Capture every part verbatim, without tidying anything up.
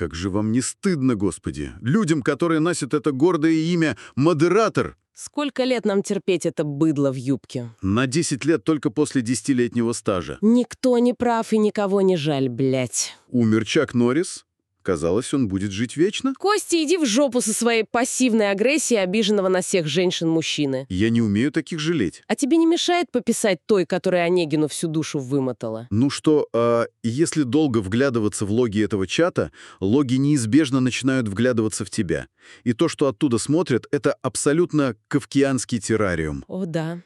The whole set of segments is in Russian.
Как же вам не стыдно, Господи? Людям, которые носят это гордое имя «модератор». Сколько лет нам терпеть это быдло в юбке? На десять лет только после десятилетнего стажа. Никто не прав и никого не жаль, блядь. Умер Чак Норрис. Казалось, он будет жить вечно. Костя, иди в жопу со своей пассивной агрессией обиженного на всех женщин мужчины. Я не умею таких жалеть. А тебе не мешает пописать той, которая Онегину всю душу вымотала? Ну что, а, если долго вглядываться в логи этого чата, логи неизбежно начинают вглядываться в тебя. И то, что оттуда смотрят, это абсолютно кафкианский террариум. О, да.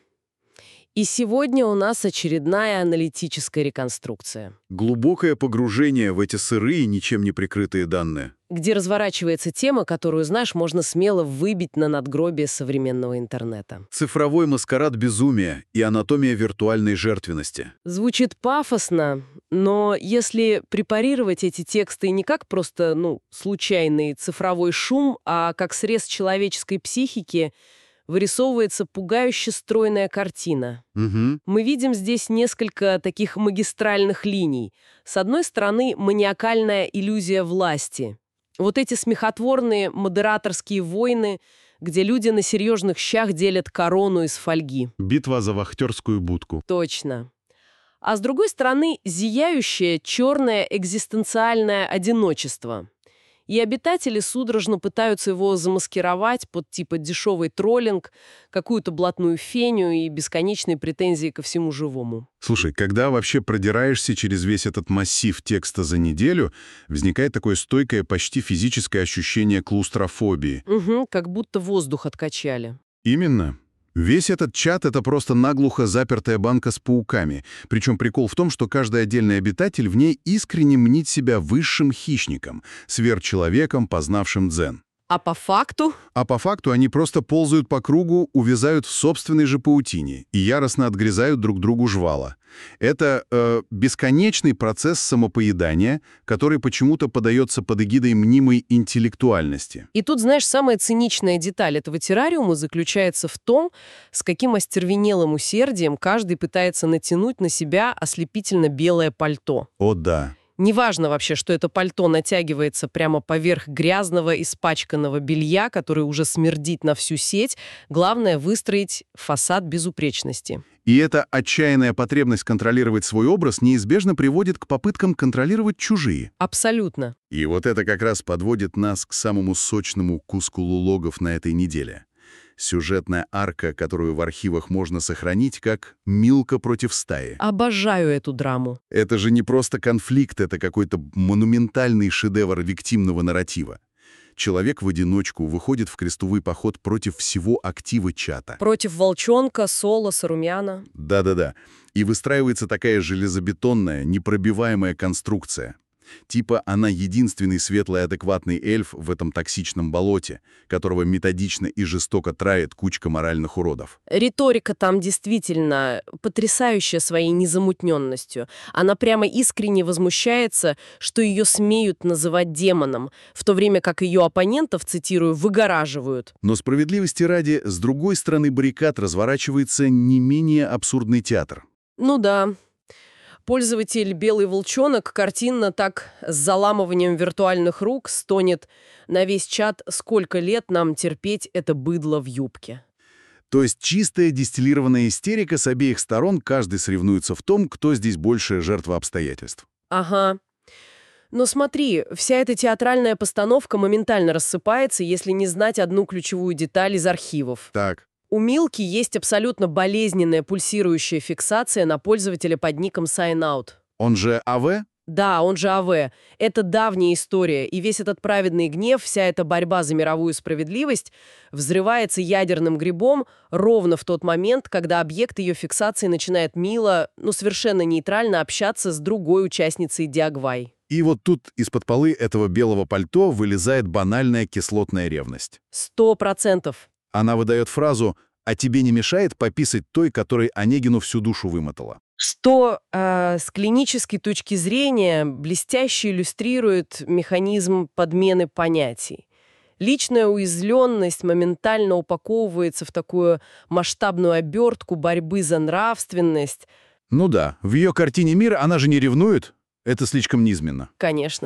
И сегодня у нас очередная аналитическая реконструкция, Глубокое погружение в эти сырые, ничем не прикрытые данные. где разворачивается тема, которую, знаешь, можно смело выбить на надгробие современного интернета. Цифровой маскарад безумия и анатомия виртуальной жертвенности. Звучит пафосно, но если препарировать эти тексты не как просто, ну, случайный цифровой шум, а как срез человеческой психики, вырисовывается пугающе стройная картина. Угу. Мы видим здесь несколько таких магистральных линий. С одной стороны, маниакальная иллюзия власти. Вот эти смехотворные модераторские войны, где люди на серьезных щах делят корону из фольги. Битва за вахтерскую будку. Точно. А с другой стороны, зияющее черное экзистенциальное одиночество. И обитатели судорожно пытаются его замаскировать под типа дешевый троллинг, какую-то блатную феню и бесконечные претензии ко всему живому. Слушай, когда вообще продираешься через весь этот массив текста за неделю, возникает такое стойкое, почти физическое ощущение клаустрофобии. Угу, как будто воздух откачали. Именно. Весь этот чат — это просто наглухо запертая банка с пауками. Причем прикол в том, что каждый отдельный обитатель в ней искренне мнит себя высшим хищником, сверхчеловеком, познавшим дзен. А по факту? А по факту они просто ползают по кругу, увязают в собственной же паутине и яростно отгрызают друг другу жвала. Это э, бесконечный процесс самопоедания, который почему-то подается под эгидой мнимой интеллектуальности. И тут, знаешь, самая циничная деталь этого террариума заключается в том, с каким остервенелым усердием каждый пытается натянуть на себя ослепительно белое пальто. О да. Неважно вообще, что это пальто натягивается прямо поверх грязного, испачканного белья, который уже смердит на всю сеть. Главное — выстроить фасад безупречности. И эта отчаянная потребность контролировать свой образ неизбежно приводит к попыткам контролировать чужие. Абсолютно. И вот это как раз подводит нас к самому сочному куску логов на этой неделе. Сюжетная арка, которую в архивах можно сохранить как «Милка против стаи». Обожаю эту драму. Это же не просто конфликт, это какой-то монументальный шедевр виктимного нарратива. Человек в одиночку выходит в крестовый поход против всего актива чата. Против волчонка, солоса, румяна. Да-да-да. И выстраивается такая железобетонная, непробиваемая конструкция. Типа она единственный светлый адекватный эльф в этом токсичном болоте, которого методично и жестоко травит кучка моральных уродов. Риторика там действительно потрясающая своей незамутненностью. Она прямо искренне возмущается, что ее смеют называть демоном, в то время как ее оппонентов, цитирую, выгораживают. Но справедливости ради, с другой стороны баррикад разворачивается не менее абсурдный театр. Ну да. Пользователь «Белый волчонок» картинно так с заламыванием виртуальных рук стонет на весь чат «Сколько лет нам терпеть это быдло в юбке». То есть чистая дистиллированная истерика с обеих сторон, каждый соревнуется в том, кто здесь больше жертва обстоятельств. Ага. Но смотри, вся эта театральная постановка моментально рассыпается, если не знать одну ключевую деталь из архивов. Так. У Милки есть абсолютно болезненная пульсирующая фиксация на пользователя под ником SignOut. Он же АВ? Да, он же АВ. Это давняя история, и весь этот праведный гнев, вся эта борьба за мировую справедливость взрывается ядерным грибом ровно в тот момент, когда объект ее фиксации начинает мило, ну совершенно нейтрально общаться с другой участницей Диагвай. И вот тут из-под полы этого белого пальто вылезает банальная кислотная ревность. Сто процентов. Она выдает фразу «А тебе не мешает пописать той, которой Онегину всю душу вымотала?» Что э, с клинической точки зрения блестяще иллюстрирует механизм подмены понятий. Личная уязвленность моментально упаковывается в такую масштабную обертку борьбы за нравственность. Ну да, в ее картине мира она же не ревнует. Это слишком низменно. Конечно.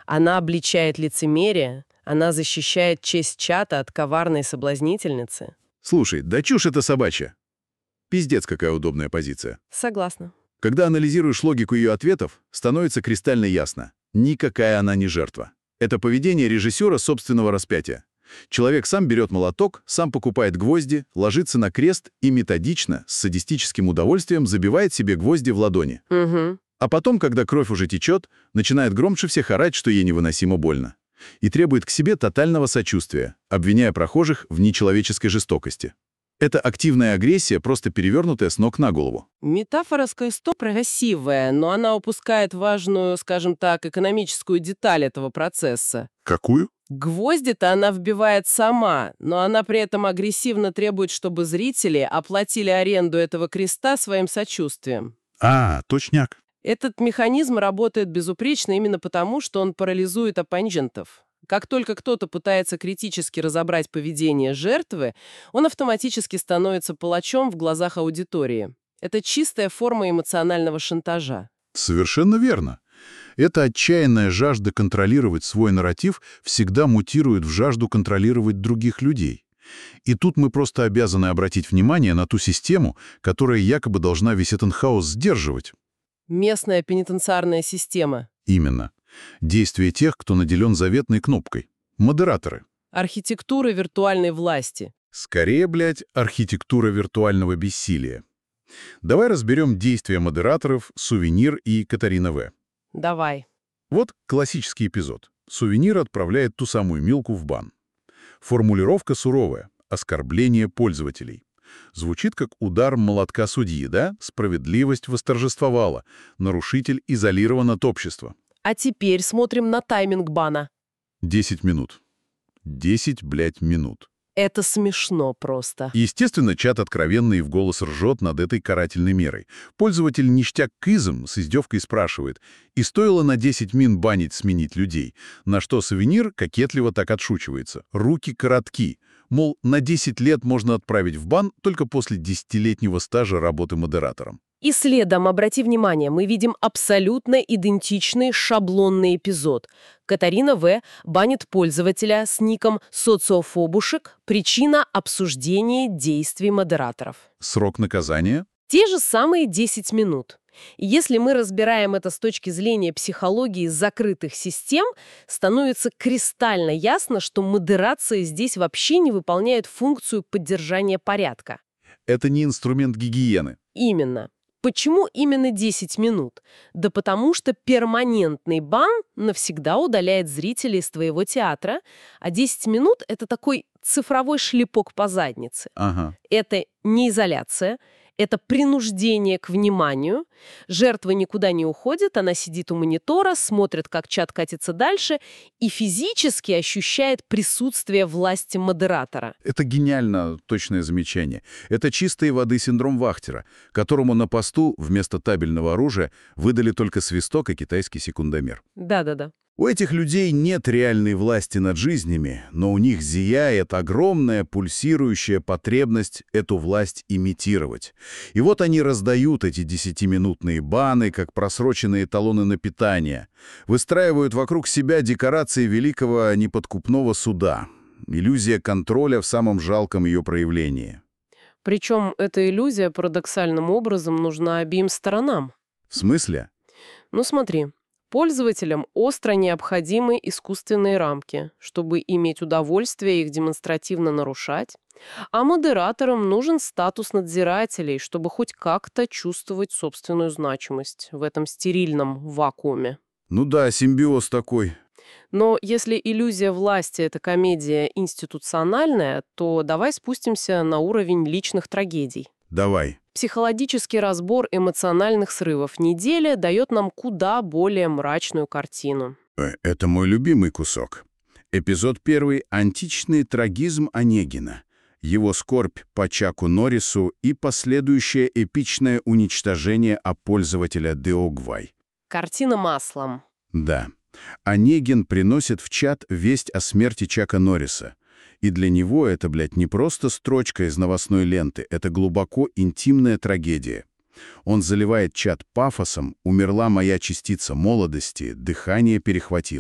Она обличает лицемерие, она защищает честь чата от коварной соблазнительницы. Слушай, да чушь это собачья. Пиздец, какая удобная позиция. Согласна. Когда анализируешь логику ее ответов, становится кристально ясно. Никакая она не жертва. Это поведение режиссера собственного распятия. Человек сам берет молоток, сам покупает гвозди, ложится на крест и методично, с садистическим удовольствием забивает себе гвозди в ладони. Угу. А потом, когда кровь уже течет, начинает громче всех орать, что ей невыносимо больно. И требует к себе тотального сочувствия, обвиняя прохожих в нечеловеческой жестокости. Это активная агрессия, просто перевернутая с ног на голову. Метафора сто красивая, но она упускает важную, скажем так, экономическую деталь этого процесса. Какую? Гвозди-то она вбивает сама, но она при этом агрессивно требует, чтобы зрители оплатили аренду этого креста своим сочувствием. А, точняк. Этот механизм работает безупречно именно потому, что он парализует оппонентов. Как только кто-то пытается критически разобрать поведение жертвы, он автоматически становится палачом в глазах аудитории. Это чистая форма эмоционального шантажа. Совершенно верно. Эта отчаянная жажда контролировать свой нарратив всегда мутирует в жажду контролировать других людей. И тут мы просто обязаны обратить внимание на ту систему, которая якобы должна весь этот хаос сдерживать. Местная пенитенциарная система. Именно. Действие тех, кто наделен заветной кнопкой. Модераторы. Архитектура виртуальной власти. Скорее, блядь, архитектура виртуального бессилия. Давай разберем действия модераторов «Сувенир» и «Катарина В». Давай. Вот классический эпизод. «Сувенир» отправляет ту самую Милку в бан. Формулировка суровая. Оскорбление пользователей. Звучит как удар молотка судьи, да? Справедливость восторжествовала. Нарушитель изолирован от общества. А теперь смотрим на тайминг бана. Десять минут. Десять, блядь, минут. Это смешно просто. Естественно, чат откровенно и в голос ржет над этой карательной мерой. Пользователь ништяк кызом с издевкой спрашивает, и стоило на десять мин банить сменить людей, на что Сувенир кокетливо так отшучивается. Руки коротки. Мол, на десять лет можно отправить в бан только после десятилетнего стажа работы модератором. И следом, обрати внимание, мы видим абсолютно идентичный шаблонный эпизод. Катарина В. банит пользователя с ником «Социофобушек». Причина – обсуждение действий модераторов. Срок наказания? Те же самые десять минут. И если мы разбираем это с точки зрения психологии закрытых систем, становится кристально ясно, что модерация здесь вообще не выполняет функцию поддержания порядка. Это не инструмент гигиены. Именно. Почему именно десять минут? Да потому что перманентный бан навсегда удаляет зрителей из твоего театра, а десять минут — это такой цифровой шлепок по заднице. Ага. Это не изоляция, это принуждение к вниманию. Жертва никуда не уходит, она сидит у монитора, смотрит, как чат катится дальше, и физически ощущает присутствие власти модератора. Это гениально точное замечание. Это чистой воды синдром Вахтера, которому на посту вместо табельного оружия выдали только свисток и китайский секундомер. Да-да-да. У этих людей нет реальной власти над жизнями, но у них зияет огромная пульсирующая потребность эту власть имитировать. И вот они раздают эти десятиминутные баны, как просроченные талоны на питание, выстраивают вокруг себя декорации великого неподкупного суда. Иллюзия контроля в самом жалком ее проявлении. Причем эта иллюзия парадоксальным образом нужна обеим сторонам. В смысле? Ну смотри. Пользователям остро необходимы искусственные рамки, чтобы иметь удовольствие их демонстративно нарушать, а модераторам нужен статус надзирателей, чтобы хоть как-то чувствовать собственную значимость в этом стерильном вакууме. Ну да, симбиоз такой. Но если иллюзия власти — это комедия институциональная, то давай спустимся на уровень личных трагедий. Давай. Психологический разбор эмоциональных срывов недели дает нам куда более мрачную картину. Это мой любимый кусок. Эпизод первый — античный трагизм Онегина. Его скорбь по Чаку Норрису и последующее эпичное уничтожение пользователя Деогвай. Картина маслом. Да. Онегин приносит в чат весть о смерти Чака Норриса. И для него это, блядь, не просто строчка из новостной ленты, это глубоко интимная трагедия. Он заливает чат пафосом: «Умерла моя частица молодости, дыхание перехватило».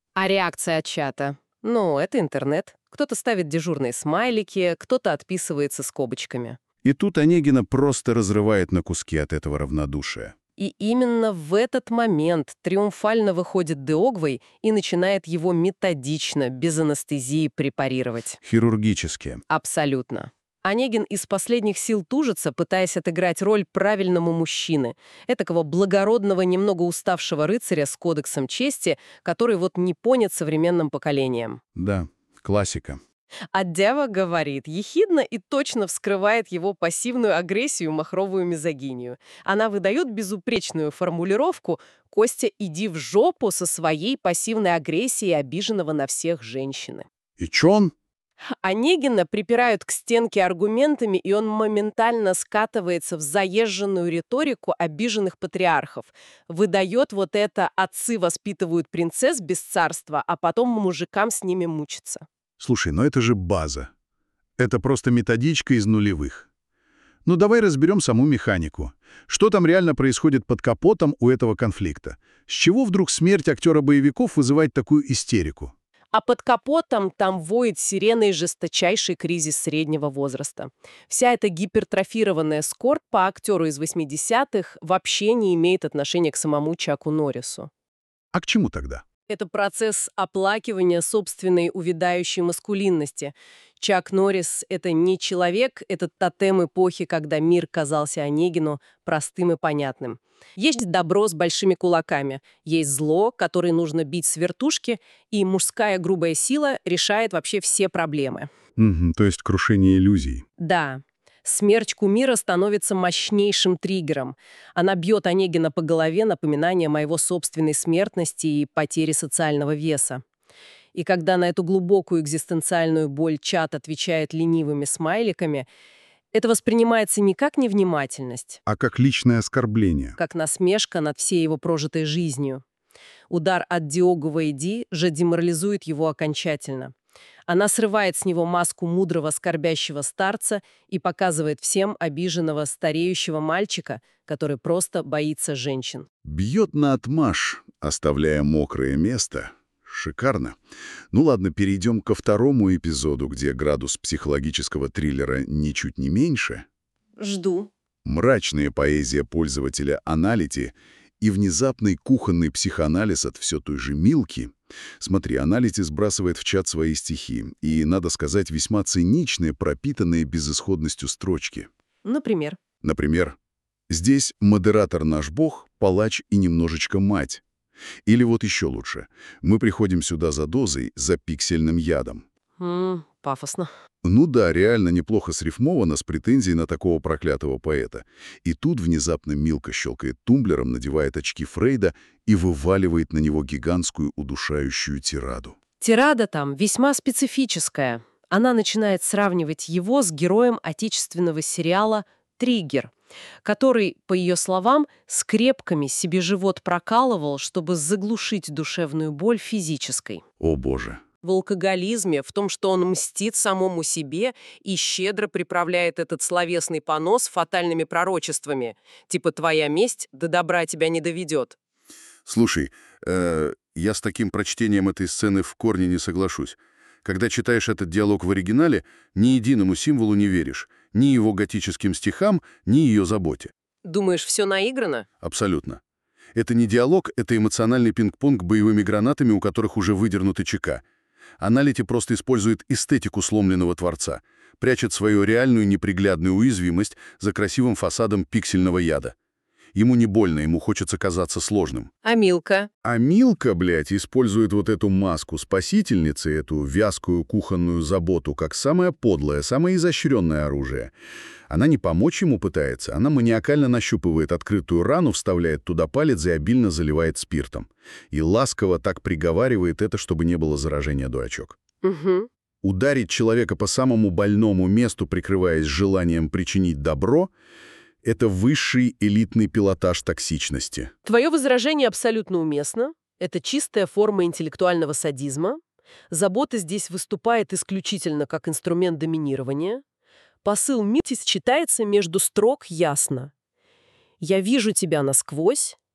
А реакция от чата? Ну, это интернет. Кто-то ставит дежурные смайлики, кто-то отписывается скобочками. И тут Онегина просто разрывает на куски от этого равнодушия. И именно в этот момент триумфально выходит Деогвей и начинает его методично, без анестезии, препарировать. Хирургически. Абсолютно. Онегин из последних сил тужится, пытаясь отыграть роль правильному мужчины, этакого благородного, немного уставшего рыцаря с кодексом чести, который вот не понят современным поколением. Да, классика. А Дева говорит ехидно и точно вскрывает его пассивную агрессию, махровую мизогинию. Она выдает безупречную формулировку «Костя, иди в жопу со своей пассивной агрессией обиженного на всех женщины». И чё он? Онегина припирают к стенке аргументами, и он моментально скатывается в заезженную риторику обиженных патриархов. Выдает вот это «отцы воспитывают принцесс без царства, а потом мужикам с ними мучиться». Слушай, но это же база. Это просто методичка из нулевых. Ну давай разберем саму механику. Что там реально происходит под капотом у этого конфликта? С чего вдруг смерть актера боевиков вызывает такую истерику? А под капотом там воет сиреной жесточайший кризис среднего возраста. Вся эта гипертрофированная скорбь по актеру из восьмидесятых вообще не имеет отношения к самому Чаку Норрису. А к чему тогда? Это процесс оплакивания собственной увядающей маскулинности. Чак Норрис — это не человек, это тотем эпохи, когда мир казался Онегину простым и понятным. Есть добро с большими кулаками, есть зло, которое нужно бить с вертушки, и мужская грубая сила решает вообще все проблемы. Угу, то есть крушение иллюзий. Да. Смерть кумира становится мощнейшим триггером. Она бьет Онегина по голове напоминанием о его собственной смертности и потере социального веса. И когда на эту глубокую экзистенциальную боль чат отвечает ленивыми смайликами, это воспринимается не как невнимательность, А как личное оскорбление. как насмешка над всей его прожитой жизнью. Удар от Диогова Ди же деморализует его окончательно. Она срывает с него маску мудрого скорбящего старца и показывает всем обиженного стареющего мальчика, который просто боится женщин. Бьет наотмашь, оставляя мокрое место. Шикарно. Ну ладно, перейдем ко второму эпизоду, где градус психологического триллера ничуть не меньше. Жду. Мрачная поэзия пользователя Аналити и внезапный кухонный психоанализ от все той же Милки. Смотри, Аналити сбрасывает в чат свои стихи, и, надо сказать, весьма циничные, пропитанные безысходностью строчки. Например. Например, «Здесь модератор наш бог, палач и немножечко мать». Или вот еще лучше. «Мы приходим сюда за дозой, за пиксельным ядом». М-м, пафосно. Ну да, реально неплохо срифмовано с претензией на такого проклятого поэта. И тут внезапно Милка щелкает тумблером, надевает очки Фрейда и вываливает на него гигантскую удушающую тираду. Тирада там весьма специфическая. Она начинает сравнивать его с героем отечественного сериала «Триггер», который, по ее словам, скрепками себе живот прокалывал, чтобы заглушить душевную боль физической. О боже. В алкоголизме, в том, что он мстит самому себе и щедро приправляет этот словесный понос фатальными пророчествами, типа «твоя месть до добра тебя не доведет». Слушай, э, я с таким прочтением этой сцены в корне не соглашусь. Когда читаешь этот диалог в оригинале, ни единому символу не веришь, ни его готическим стихам, ни ее заботе. Думаешь, все наиграно? Абсолютно. Это не диалог, это эмоциональный пинг-понг боевыми гранатами, у которых уже выдернуты ЧК. Аналити просто использует эстетику сломленного творца, прячет свою реальную неприглядную уязвимость за красивым фасадом пиксельного яда. Ему не больно, ему хочется казаться сложным. А Милка? А Милка, блядь, использует вот эту маску спасительницы, эту вязкую кухонную заботу, как самое подлое, самое изощренное оружие. Она не помочь ему пытается, она маниакально нащупывает открытую рану, вставляет туда палец и обильно заливает спиртом. И ласково так приговаривает это, чтобы не было заражения, дурачок. Угу. Ударить человека по самому больному месту, прикрываясь желанием причинить добро — это высший элитный пилотаж токсичности. Твое возражение абсолютно уместно. Это чистая форма интеллектуального садизма. Забота здесь выступает исключительно как инструмент доминирования. Посыл Митис читается между строк ясно. «Я вижу тебя насквозь,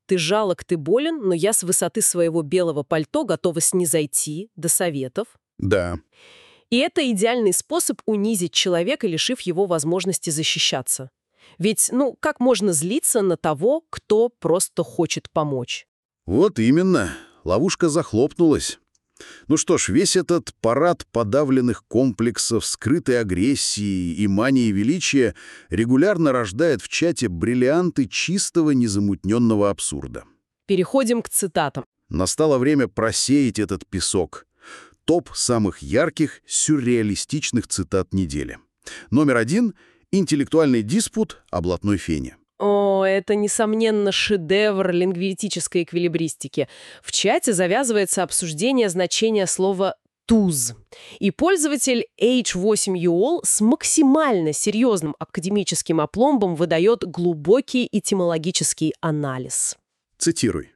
Ты жалок, ты болен, но я с высоты своего белого пальто готова снизойти до советов. Да. И это идеальный способ унизить человека, лишив его возможности защищаться. Ведь, ну, как можно злиться на того, кто просто хочет помочь? Вот именно. Ловушка захлопнулась. Ну что ж, весь этот парад подавленных комплексов, скрытой агрессии и мании величия регулярно рождает в чате бриллианты чистого незамутненного абсурда. Переходим к цитатам. Настало время просеять этот песок. Топ самых ярких сюрреалистичных цитат недели. Номер один — интеллектуальный диспут о блатной фене. О, это, несомненно, шедевр лингвистической эквилибристики. В чате завязывается обсуждение значения слова «туз». И пользователь эйч восемь ю эл с максимально серьезным академическим опломбом выдает глубокий этимологический анализ. Цитируй.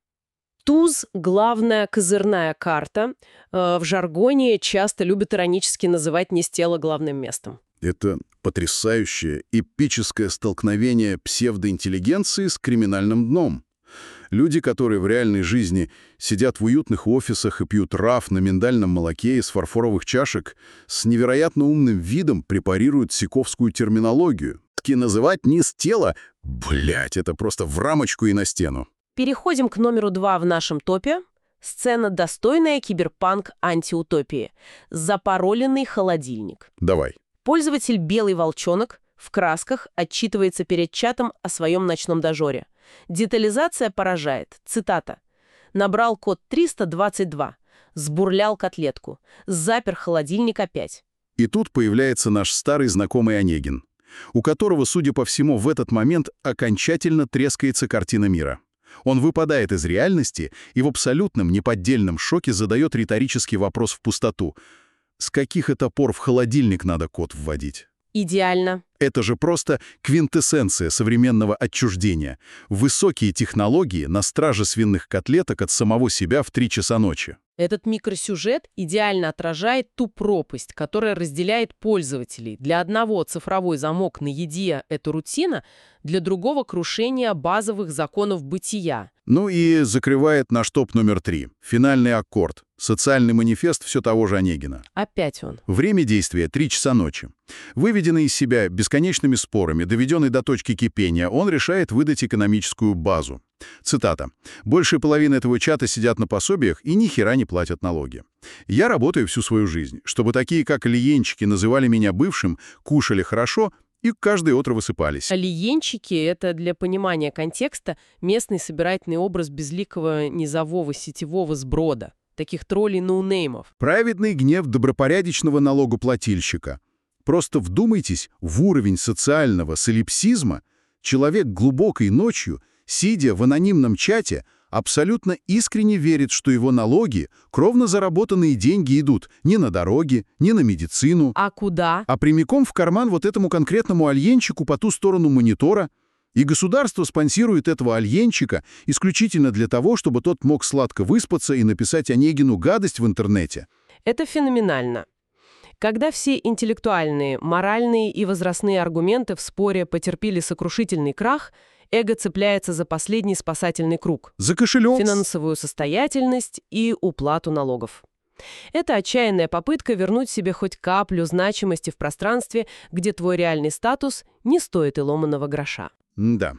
Туз — главная козырная карта. Э, в жаргоне часто любят иронически называть не с тела главным местом. Это потрясающее, эпическое столкновение псевдоинтеллигенции с криминальным дном. Люди, которые в реальной жизни сидят в уютных офисах и пьют раф на миндальном молоке из фарфоровых чашек, с невероятно умным видом препарируют сиковскую терминологию. Таки называть низ тела, блять, это просто в рамочку и на стену. Переходим к номеру два в нашем топе. Сцена, достойная киберпанк-антиутопии. Запароленный холодильник. Давай. Пользователь «Белый волчонок» в красках отчитывается перед чатом о своем ночном дожоре. Детализация поражает. Цитата. «Набрал код триста двадцать два. Сбурлял котлетку. Запер холодильник опять». И тут появляется наш старый знакомый Онегин, у которого, судя по всему, в этот момент окончательно трескается картина мира. Он выпадает из реальности и в абсолютном неподдельном шоке задает риторический вопрос в пустоту. С каких это пор в холодильник надо код вводить? Идеально. Это же просто квинтэссенция современного отчуждения. Высокие технологии на страже свиных котлеток от самого себя в три часа ночи. Этот микросюжет идеально отражает ту пропасть, которая разделяет пользователей. Для одного цифровой замок на еде — это рутина, для другого — крушение базовых законов бытия. Ну и закрывает наш топ номер три. Финальный аккорд. Социальный манифест все того же Онегина. Опять он. Время действия — три часа ночи. Выведенный из себя бесконечными спорами, доведенный до точки кипения, он решает выдать экономическую базу. Цитата. «Большая половина этого чата сидят на пособиях и ни хера не платят налоги. Я работаю всю свою жизнь, чтобы такие, как Ильенчики, называли меня бывшим, кушали хорошо и каждое утро высыпались». Алиенчики — это, для понимания контекста, местный собирательный образ безликого низового сетевого сброда, таких троллей-ноунеймов. Праведный гнев добропорядочного налогоплательщика. Просто вдумайтесь в уровень социального солипсизма. Человек глубокой ночью, сидя в анонимном чате, абсолютно искренне верит, что его налоги, кровно заработанные деньги, идут не на дороги, не на медицину, А куда? а прямиком в карман вот этому конкретному альенчику по ту сторону монитора. И государство спонсирует этого альенчика исключительно для того, чтобы тот мог сладко выспаться и написать Онегину гадость в интернете. Это феноменально. Когда все интеллектуальные, моральные и возрастные аргументы в споре потерпели сокрушительный крах, эго цепляется за последний спасательный круг За кошелек. – финансовую состоятельность и уплату налогов. Это отчаянная попытка вернуть себе хоть каплю значимости в пространстве, где твой реальный статус не стоит и ломаного гроша. Да.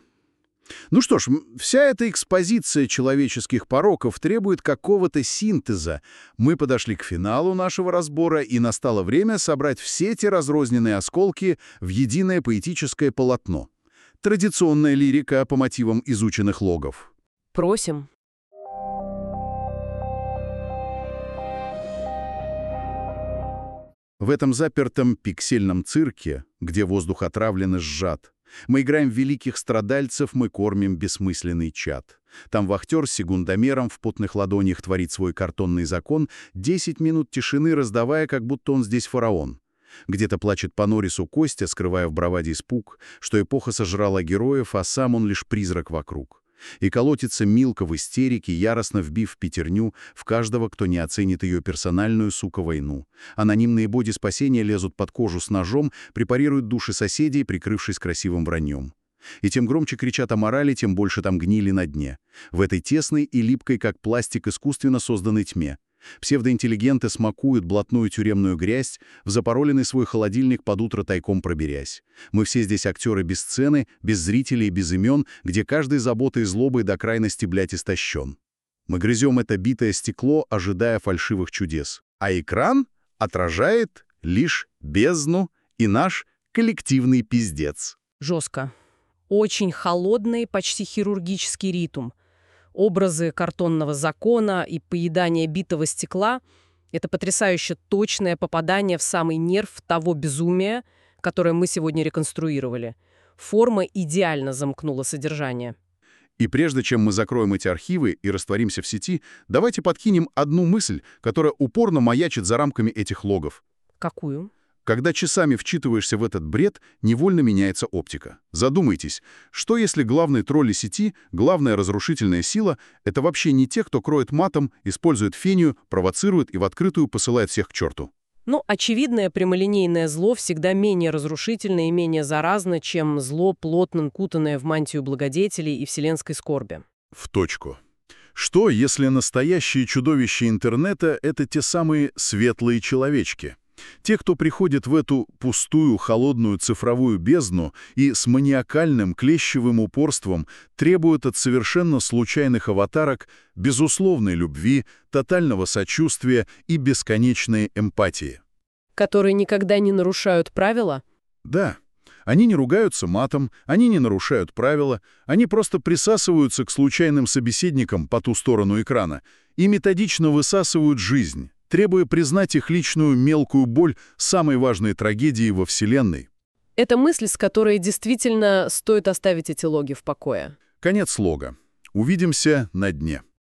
Ну что ж, вся эта экспозиция человеческих пороков требует какого-то синтеза. Мы подошли к финалу нашего разбора, и настало время собрать все те разрозненные осколки в единое поэтическое полотно. Традиционная лирика по мотивам изученных логов. Просим. В этом запертом пиксельном цирке, где воздух отравлен и сжат, мы играем великих страдальцев, мы кормим бессмысленный чад. Там вахтер с секундомером в потных ладонях творит свой картонный закон, десять минут тишины раздавая, как будто он здесь фараон. Где-то плачет по Норрису Костя, скрывая в браваде испуг, что эпоха сожрала героев, а сам он лишь призрак вокруг. И колотится Милка в истерике, яростно вбив пятерню в каждого, кто не оценит ее персональную, сука, войну. Анонимные боди спасения лезут под кожу с ножом, препарируют души соседей, прикрывшись красивым враньем. И тем громче кричат о морали, тем больше там гнили на дне. В этой тесной и липкой, как пластик, искусственно созданной тьме. Псевдоинтеллигенты смакуют блатную тюремную грязь, в запароленный свой холодильник под утро тайком проберясь. Мы все здесь актеры без сцены, без зрителей и без имен, где каждый заботой и злобой до крайности, блядь, истощен. Мы грызем это битое стекло, ожидая фальшивых чудес. А экран отражает лишь бездну и наш коллективный пиздец. Жестко. Очень холодный, почти хирургический ритм. Образы картонного закона и поедание битого стекла — это потрясающе точное попадание в самый нерв того безумия, которое мы сегодня реконструировали. Форма идеально замкнула содержание. И прежде чем мы закроем эти архивы и растворимся в сети, давайте подкинем одну мысль, которая упорно маячит за рамками этих логов. Какую? Когда часами вчитываешься в этот бред, невольно меняется оптика. Задумайтесь, что если главные тролли сети, главная разрушительная сила — это вообще не те, кто кроет матом, использует фению, провоцирует и в открытую посылает всех к черту? Ну, очевидное прямолинейное зло всегда менее разрушительно и менее заразно, чем зло, плотно кутанное в мантию благодетелей и вселенской скорби. В точку. Что, если настоящие чудовища интернета — это те самые светлые человечки? Те, кто приходит в эту пустую, холодную цифровую бездну и с маниакальным, клещевым упорством требуют от совершенно случайных аватарок безусловной любви, тотального сочувствия и бесконечной эмпатии. Которые никогда не нарушают правила? Да, они не ругаются матом, они не нарушают правила, они просто присасываются к случайным собеседникам по ту сторону экрана и методично высасывают жизнь, требуя признать их личную мелкую боль самой важной трагедии во Вселенной. Это мысль, с которой действительно стоит оставить эти логи в покое. Конец лога. Увидимся на дне.